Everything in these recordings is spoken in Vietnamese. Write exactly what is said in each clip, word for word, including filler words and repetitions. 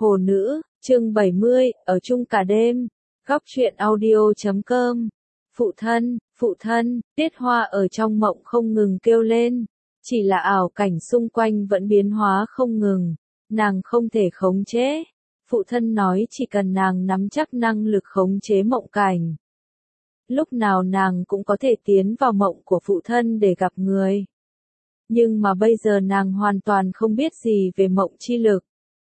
Khổ nữ, chương bảy mươi, ở chung cả đêm. Góc truyện audio chấm com. Phụ thân, phụ thân, Tiết Hoa ở trong mộng không ngừng kêu lên. Chỉ là ảo cảnh xung quanh vẫn biến hóa không ngừng. Nàng không thể khống chế. Phụ thân nói chỉ cần nàng nắm chắc năng lực khống chế mộng cảnh. Lúc nào nàng cũng có thể tiến vào mộng của phụ thân để gặp người. Nhưng mà bây giờ nàng hoàn toàn không biết gì về mộng chi lực.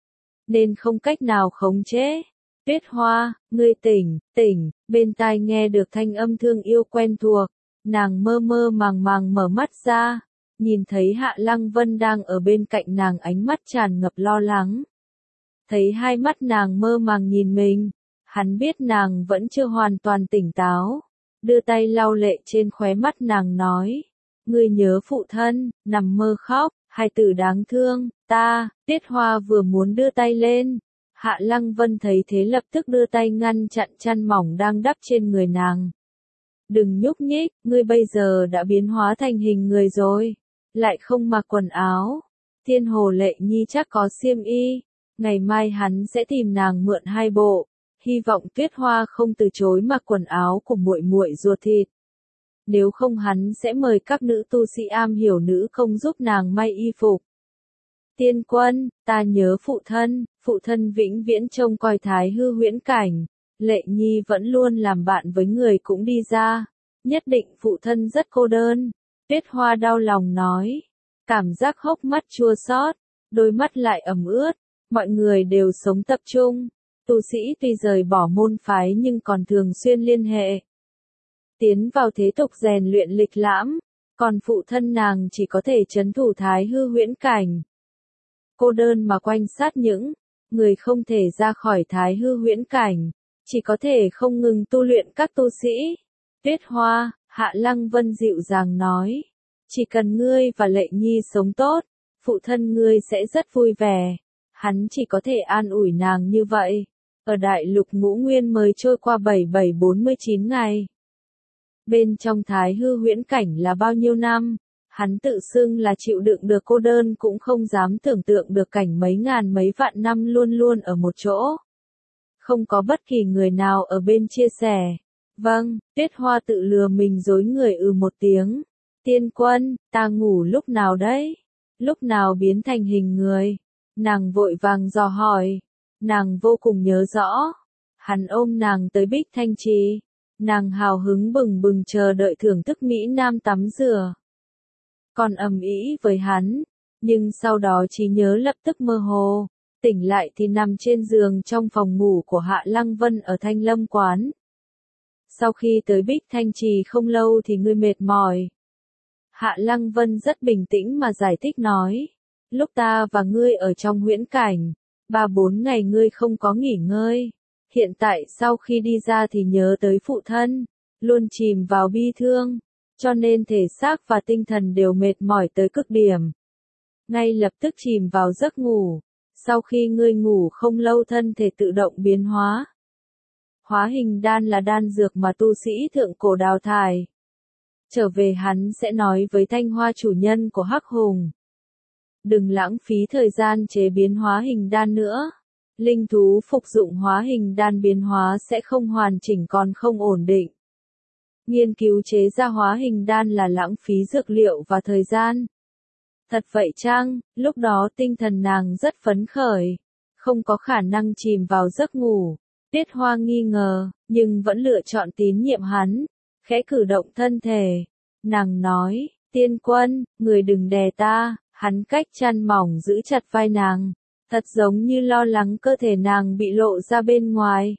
Nên không cách nào khống chế. Tuyết Hoa, ngươi tỉnh, tỉnh, bên tai nghe được thanh âm thương yêu quen thuộc. Nàng mơ mơ màng màng mở mắt ra. Nhìn thấy Hạ Lăng Vân đang ở bên cạnh nàng, ánh mắt tràn ngập lo lắng. Thấy hai mắt nàng mơ màng nhìn mình. Hắn biết nàng vẫn chưa hoàn toàn tỉnh táo. Đưa tay lau lệ trên khóe mắt nàng nói. Ngươi nhớ phụ thân, nằm mơ khóc, hai từ đáng thương, ta. Tiết Hoa vừa muốn đưa tay lên. Hạ Lăng Vân thấy thế lập tức đưa tay ngăn chặn chăn mỏng đang đắp trên người nàng. Đừng nhúc nhích, ngươi bây giờ đã biến hóa thành hình người rồi. Lại không mặc quần áo. Thiên Hồ Lệ Nhi chắc có xiêm y. Ngày mai hắn sẽ tìm nàng mượn hai bộ. Hy vọng Tuyết Hoa không từ chối mặc quần áo của muội muội ruột thịt. Nếu không hắn sẽ mời các nữ tu sĩ am hiểu nữ công giúp nàng may y phục. Tiên Quân, ta nhớ phụ thân, phụ thân vĩnh viễn trông coi Thái Hư huyễn cảnh. Lệ Nhi vẫn luôn làm bạn với người cũng đi ra. Nhất định phụ thân rất cô đơn. Tuyết Hoa đau lòng nói. Cảm giác hốc mắt chua xót, đôi mắt lại ẩm ướt. Mọi người đều sống tập trung. Tu sĩ tuy rời bỏ môn phái nhưng còn thường xuyên liên hệ. Tiến vào thế tục rèn luyện lịch lãm. Còn phụ thân nàng chỉ có thể trấn thủ Thái Hư huyễn cảnh. Cô đơn mà quanh sát những người không thể ra khỏi Thái Hư huyễn cảnh. Chỉ có thể không ngừng tu luyện các tu sĩ. Tuyết Hoa, Hạ Lăng Vân dịu dàng nói. Chỉ cần ngươi và Lệ Nhi sống tốt, phụ thân ngươi sẽ rất vui vẻ. Hắn chỉ có thể an ủi nàng như vậy. Ở đại lục ngũ nguyên mới trôi qua bảy bảy bốn mươi chín ngày. Bên trong Thái Hư huyễn cảnh là bao nhiêu năm, hắn tự xưng là chịu đựng được cô đơn cũng không dám tưởng tượng được cảnh mấy ngàn mấy vạn năm luôn luôn ở một chỗ. Không có bất kỳ người nào ở bên chia sẻ. Vâng, Tuyết Hoa tự lừa mình dối người ừ một tiếng. Tiên Quân, ta ngủ lúc nào đấy? Lúc nào biến thành hình người? Nàng vội vàng dò hỏi. Nàng vô cùng nhớ rõ. Hắn ôm nàng tới Bích Thanh Trì. Nàng hào hứng bừng bừng chờ đợi thưởng thức Mỹ Nam tắm rửa. Còn ầm ĩ với hắn. Nhưng sau đó trí nhớ lập tức mơ hồ. Tỉnh lại thì nằm trên giường trong phòng ngủ của Hạ Lăng Vân ở Thanh Lâm Quán. Sau khi tới Bích Thanh Trì không lâu thì ngươi mệt mỏi. Hạ Lăng Vân rất bình tĩnh mà giải thích nói. Lúc ta và ngươi ở trong huyễn cảnh, ba bốn ngày ngươi không có nghỉ ngơi. Hiện tại sau khi đi ra thì nhớ tới phụ thân, luôn chìm vào bi thương, cho nên thể xác và tinh thần đều mệt mỏi tới cực điểm. Ngay lập tức chìm vào giấc ngủ, sau khi ngươi ngủ không lâu thân thể tự động biến hóa. Hóa hình đan là đan dược mà tu sĩ thượng cổ đào thải. Trở về hắn sẽ nói với Thanh Hoa chủ nhân của Hắc Hùng. Đừng lãng phí thời gian chế biến hóa hình đan nữa. Linh thú phục dụng hóa hình đan biến hóa sẽ không hoàn chỉnh còn không ổn định. Nghiên cứu chế ra hóa hình đan là lãng phí dược liệu và thời gian. Thật vậy chăng? Lúc đó tinh thần nàng rất phấn khởi. Không có khả năng chìm vào giấc ngủ. Tiết Hoa nghi ngờ, nhưng vẫn lựa chọn tín nhiệm hắn. Khẽ cử động thân thể. Nàng nói, Tiên Quân, người đừng đè ta. Hắn cách chăn mỏng giữ chặt vai nàng. Thật giống như lo lắng cơ thể nàng bị lộ ra bên ngoài.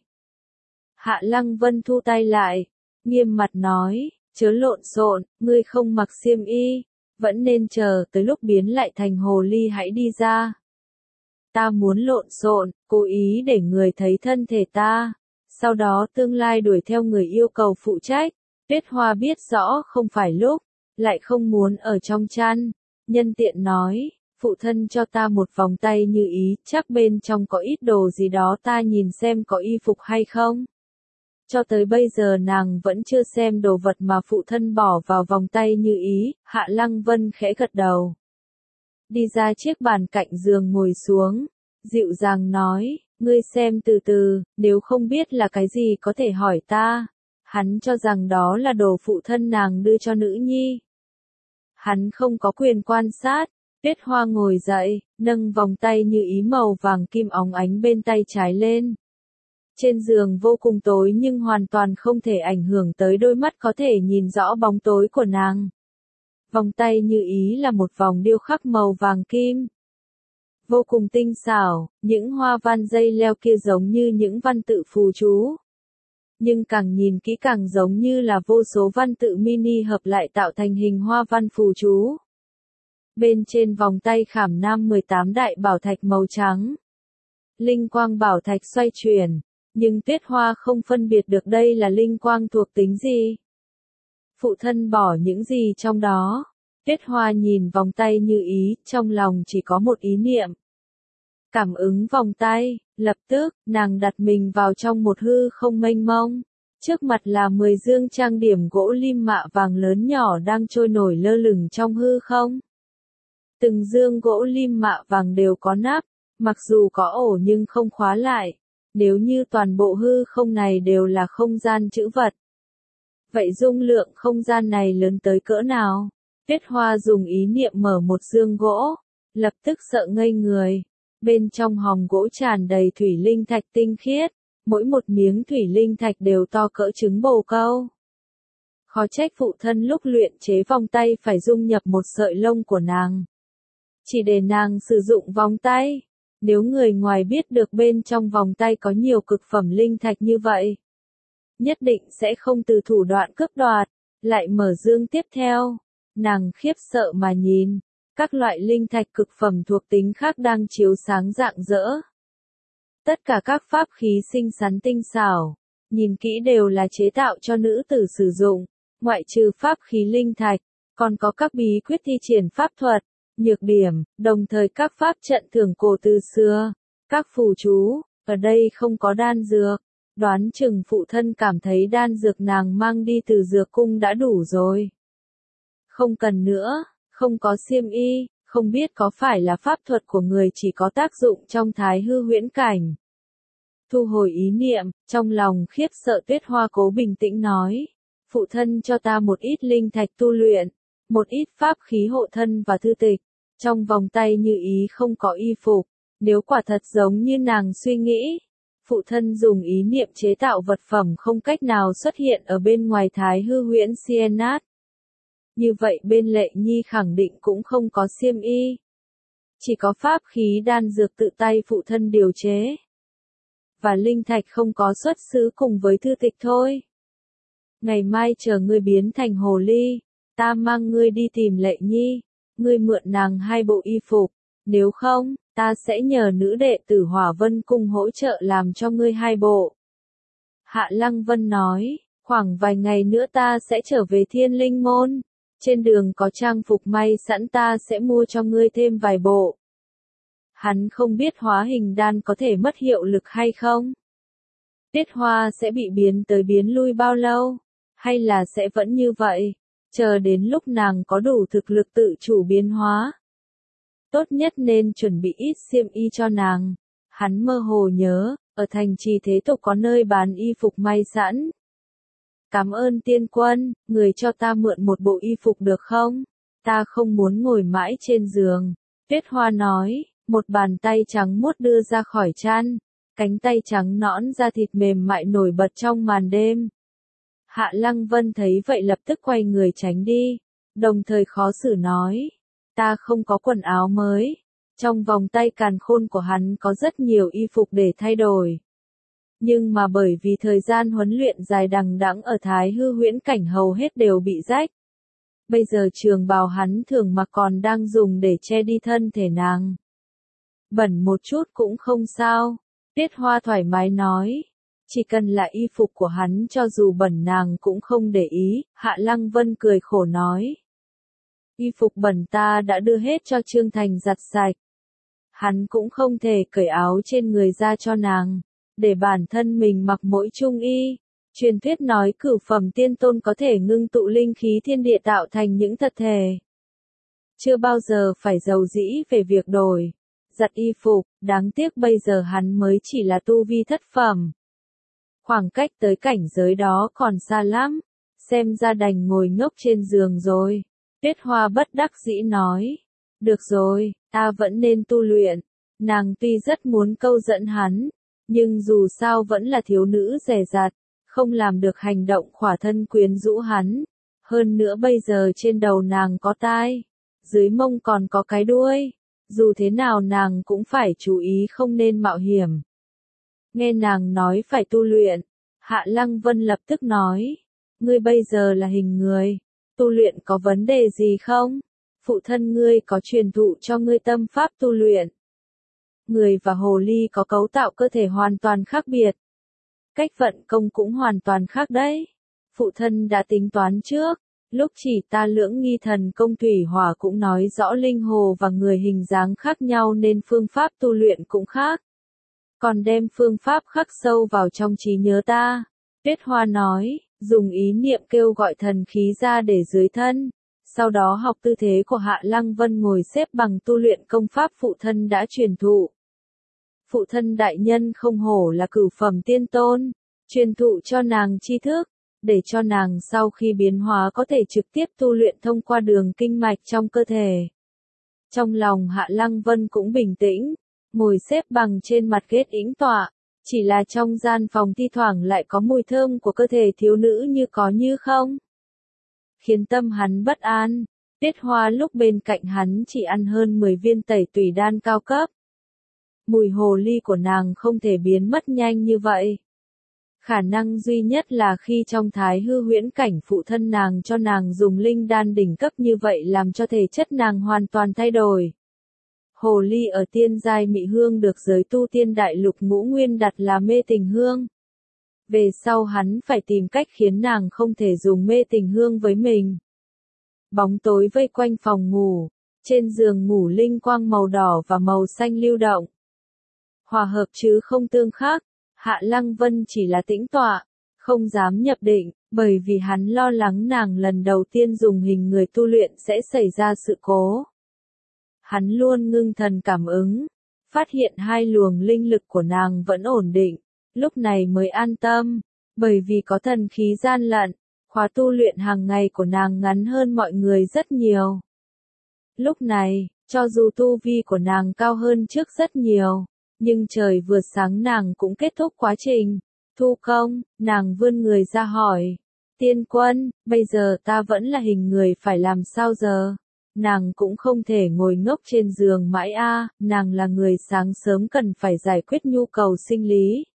Hạ Lăng Vân thu tay lại. Nghiêm mặt nói, chớ lộn xộn, ngươi không mặc xiêm y. Vẫn nên chờ tới lúc biến lại thành hồ ly hãy đi ra. Ta muốn lộn xộn, cố ý để người thấy thân thể ta. Sau đó tương lai đuổi theo người yêu cầu phụ trách. Tuyết Hoa biết rõ không phải lúc, lại không muốn ở trong chăn. Nhân tiện nói, phụ thân cho ta một vòng tay như ý, chắc bên trong có ít đồ gì đó ta nhìn xem có y phục hay không. Cho tới bây giờ nàng vẫn chưa xem đồ vật mà phụ thân bỏ vào vòng tay như ý. Hạ Lăng Vân khẽ gật đầu. Đi ra chiếc bàn cạnh giường ngồi xuống. dịu dàng nói, ngươi xem từ từ, nếu không biết là cái gì có thể hỏi ta. Hắn cho rằng đó là đồ phụ thân nàng đưa cho nữ nhi. Hắn không có quyền quan sát. Tuyết Hoa ngồi dậy, nâng vòng tay như ý màu vàng kim óng ánh bên tay trái lên. Trên giường vô cùng tối nhưng hoàn toàn không thể ảnh hưởng tới đôi mắt có thể nhìn rõ bóng tối của nàng. Vòng tay như ý là một vòng điêu khắc màu vàng kim. Vô cùng tinh xảo, những hoa văn dây leo kia giống như những văn tự phù chú. Nhưng càng nhìn kỹ càng giống như là vô số văn tự mini hợp lại tạo thành hình hoa văn phù chú. Bên trên vòng tay khảm nam mười tám đại bảo thạch màu trắng. Linh quang bảo thạch xoay chuyển, nhưng Tuyết Hoa không phân biệt được đây là linh quang thuộc tính gì. Phụ thân bỏ những gì trong đó? Tuyết Hoa nhìn vòng tay như ý, trong lòng chỉ có một ý niệm. Cảm ứng vòng tay, lập tức, nàng đặt mình vào trong một hư không mênh mông. Trước mặt là mười dương trang điểm gỗ lim mạ vàng lớn nhỏ đang trôi nổi lơ lửng trong hư không. Từng dương gỗ lim mạ vàng đều có nắp, mặc dù có ổ nhưng không khóa lại. Nếu như toàn bộ hư không này đều là không gian trữ vật. Vậy dung lượng không gian này lớn tới cỡ nào? Tuyết Hoa dùng ý niệm mở một dương gỗ, lập tức sợ ngây người. Bên trong hòm gỗ tràn đầy thủy linh thạch tinh khiết, mỗi một miếng thủy linh thạch đều to cỡ trứng bồ câu. Khó trách phụ thân lúc luyện chế vòng tay phải dung nhập một sợi lông của nàng. Chỉ để nàng sử dụng vòng tay. Nếu người ngoài biết được bên trong vòng tay có nhiều cực phẩm linh thạch như vậy, nhất định sẽ không từ thủ đoạn cướp đoạt. Lại mở dương tiếp theo, nàng khiếp sợ mà nhìn, các loại linh thạch cực phẩm thuộc tính khác đang chiếu sáng rạng rỡ. Tất cả các pháp khí xinh xắn tinh xảo, nhìn kỹ đều là chế tạo cho nữ tử sử dụng, ngoại trừ pháp khí linh thạch, còn có các bí quyết thi triển pháp thuật. Nhược điểm, đồng thời các pháp trận thưởng cổ từ xưa, các phù chú, ở đây không có đan dược, đoán chừng phụ thân cảm thấy đan dược nàng mang đi từ dược cung đã đủ rồi. Không cần nữa, không có xiêm y, không biết có phải là pháp thuật của người chỉ có tác dụng trong thái hư huyễn cảnh. Thu hồi ý niệm, trong lòng khiếp sợ Tuyết Hoa cố bình tĩnh nói, phụ thân cho ta một ít linh thạch tu luyện. Một ít pháp khí hộ thân và thư tịch, trong vòng tay như ý không có y phục, nếu quả thật giống như nàng suy nghĩ, phụ thân dùng ý niệm chế tạo vật phẩm không cách nào xuất hiện ở bên ngoài thái hư huyễn Sienat. Như vậy bên Lệ Nhi khẳng định cũng không có xiêm y. Chỉ có pháp khí đan dược tự tay phụ thân điều chế. Và linh thạch không có xuất xứ cùng với thư tịch thôi. Ngày mai chờ ngươi biến thành hồ ly. Ta mang ngươi đi tìm Lệ Nhi, ngươi mượn nàng hai bộ y phục, nếu không, ta sẽ nhờ nữ đệ tử Hỏa Vân Cung hỗ trợ làm cho ngươi hai bộ. Hạ Lăng Vân nói, khoảng vài ngày nữa ta sẽ trở về Thiên Linh Môn, trên đường có trang phục may sẵn ta sẽ mua cho ngươi thêm vài bộ. Hắn không biết hóa hình đan có thể mất hiệu lực hay không? Tuyết Hoa sẽ bị biến tới biến lui bao lâu? Hay là sẽ vẫn như vậy? Chờ đến lúc nàng có đủ thực lực tự chủ biến hóa. Tốt nhất nên chuẩn bị ít xiêm y cho nàng. Hắn mơ hồ nhớ, ở thành trì thế tục có nơi bán y phục may sẵn. Cảm ơn tiên quân, người cho ta mượn một bộ y phục được không? Ta không muốn ngồi mãi trên giường. Tuyết Hoa nói, một bàn tay trắng muốt đưa ra khỏi chăn. Cánh tay trắng nõn da thịt mềm mại nổi bật trong màn đêm. Hạ Lăng Vân thấy vậy lập tức quay người tránh đi, đồng thời khó xử nói, ta không có quần áo mới. Trong vòng tay càn khôn của hắn có rất nhiều y phục để thay đổi. Nhưng mà bởi vì thời gian huấn luyện dài đằng đẵng ở thái hư huyễn cảnh hầu hết đều bị rách. Bây giờ trường bào hắn thường mặc còn đang dùng để che đi thân thể nàng. Bẩn một chút cũng không sao, Tuyết Hoa thoải mái nói. Chỉ cần là y phục của hắn cho dù bẩn nàng cũng không để ý, Hạ Lăng Vân cười khổ nói. Y phục bẩn ta đã đưa hết cho Trương Thành giặt sạch. Hắn cũng không thể cởi áo trên người ra cho nàng, để bản thân mình mặc mỗi trung y. Truyền thuyết nói cửu phẩm tiên tôn có thể ngưng tụ linh khí thiên địa tạo thành những thật thể. Chưa bao giờ phải giàu dĩ về việc đổi. giặt y phục, đáng tiếc bây giờ hắn mới chỉ là tu vi thất phẩm. Khoảng cách tới cảnh giới đó còn xa lắm, xem ra đành ngồi ngốc trên giường rồi. Tuyết Hoa bất đắc dĩ nói, được rồi, ta vẫn nên tu luyện. Nàng tuy rất muốn câu dẫn hắn, nhưng dù sao vẫn là thiếu nữ dè dặt, không làm được hành động khỏa thân quyến rũ hắn. Hơn nữa bây giờ trên đầu nàng có tai, dưới mông còn có cái đuôi, dù thế nào nàng cũng phải chú ý không nên mạo hiểm. Nghe nàng nói phải tu luyện, Hạ Lăng Vân lập tức nói, ngươi bây giờ là hình người, tu luyện có vấn đề gì không? Phụ thân ngươi có truyền thụ cho ngươi tâm pháp tu luyện. Người và hồ ly có cấu tạo cơ thể hoàn toàn khác biệt. Cách vận công cũng hoàn toàn khác đấy. Phụ thân đã tính toán trước, lúc chỉ ta lưỡng nghi thần công thủy hỏa cũng nói rõ linh hồ và người hình dáng khác nhau nên phương pháp tu luyện cũng khác. Còn đem phương pháp khắc sâu vào trong trí nhớ ta. Tuyết Hoa nói, dùng ý niệm kêu gọi thần khí ra để dưới thân. Sau đó học tư thế của Hạ Lăng Vân ngồi xếp bằng tu luyện công pháp phụ thân đã truyền thụ. Phụ thân đại nhân không hổ là cửu phẩm tiên tôn, truyền thụ cho nàng tri thức, để cho nàng sau khi biến hóa có thể trực tiếp tu luyện thông qua đường kinh mạch trong cơ thể. Trong lòng Hạ Lăng Vân cũng bình tĩnh, ngồi xếp bằng trên mặt ghế tĩnh tọa, chỉ là trong gian phòng thi thoảng lại có mùi thơm của cơ thể thiếu nữ như có như không. Khiến tâm hắn bất an, Tuyết Hoa lúc bên cạnh hắn chỉ ăn hơn mười viên tẩy tùy đan cao cấp. Mùi hồ ly của nàng không thể biến mất nhanh như vậy. Khả năng duy nhất là khi trong thái hư huyễn cảnh phụ thân nàng cho nàng dùng linh đan đỉnh cấp như vậy làm cho thể chất nàng hoàn toàn thay đổi. Hồ ly ở tiên giai mị hương được giới tu tiên đại lục ngũ nguyên đặt là mê tình hương. Về sau hắn phải tìm cách khiến nàng không thể dùng mê tình hương với mình. Bóng tối vây quanh phòng ngủ, trên giường ngủ linh quang màu đỏ và màu xanh lưu động. Hòa hợp chứ không tương khắc, Hạ Lăng Vân chỉ là tĩnh tọa, không dám nhập định, bởi vì hắn lo lắng nàng lần đầu tiên dùng hình người tu luyện sẽ xảy ra sự cố. Hắn luôn ngưng thần cảm ứng, phát hiện hai luồng linh lực của nàng vẫn ổn định, lúc này mới an tâm, bởi vì có thần khí gian lận, khóa tu luyện hàng ngày của nàng ngắn hơn mọi người rất nhiều. Lúc này, cho dù tu vi của nàng cao hơn trước rất nhiều, nhưng trời vừa sáng nàng cũng kết thúc quá trình thu công, nàng vươn người ra hỏi, tiên quân, bây giờ ta vẫn là hình người phải làm sao giờ? Nàng cũng không thể ngồi ngốc trên giường mãi a, nàng là người sáng sớm cần phải giải quyết nhu cầu sinh lý.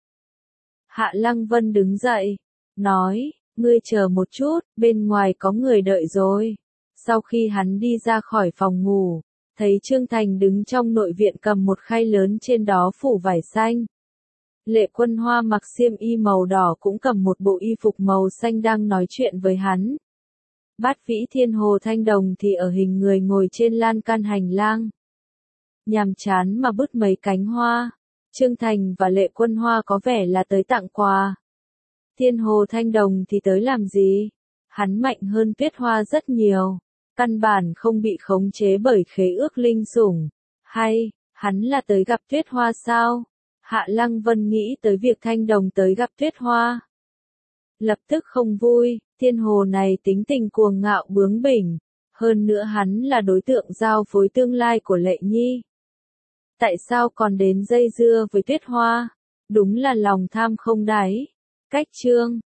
Hạ Lăng Vân đứng dậy, nói, ngươi chờ một chút, bên ngoài có người đợi rồi. Sau khi hắn đi ra khỏi phòng ngủ, thấy Trương Thành đứng trong nội viện cầm một khay lớn trên đó phủ vải xanh. Lệ Quân Hoa mặc xiêm y màu đỏ cũng cầm một bộ y phục màu xanh đang nói chuyện với hắn. Bát Vĩ Thiên Hồ Thanh Đồng thì ở hình người ngồi trên lan can hành lang. Nhàm chán mà bứt mấy cánh hoa. Trương Thành và Lệ Quân Hoa có vẻ là tới tặng quà. Thiên Hồ Thanh Đồng thì tới làm gì? Hắn mạnh hơn Tuyết Hoa rất nhiều. Căn bản không bị khống chế bởi khế ước linh sủng. Hay, hắn là tới gặp Tuyết Hoa sao? Hạ Lăng Vân nghĩ tới việc Thanh Đồng tới gặp Tuyết Hoa. Lập tức không vui, Thiên Hồ này tính tình cuồng ngạo bướng bỉnh. Hơn nữa hắn là đối tượng giao phối tương lai của Lệ Nhi. Tại sao còn đến dây dưa với Tuyết Hoa? Đúng là lòng tham không đáy. Cách chương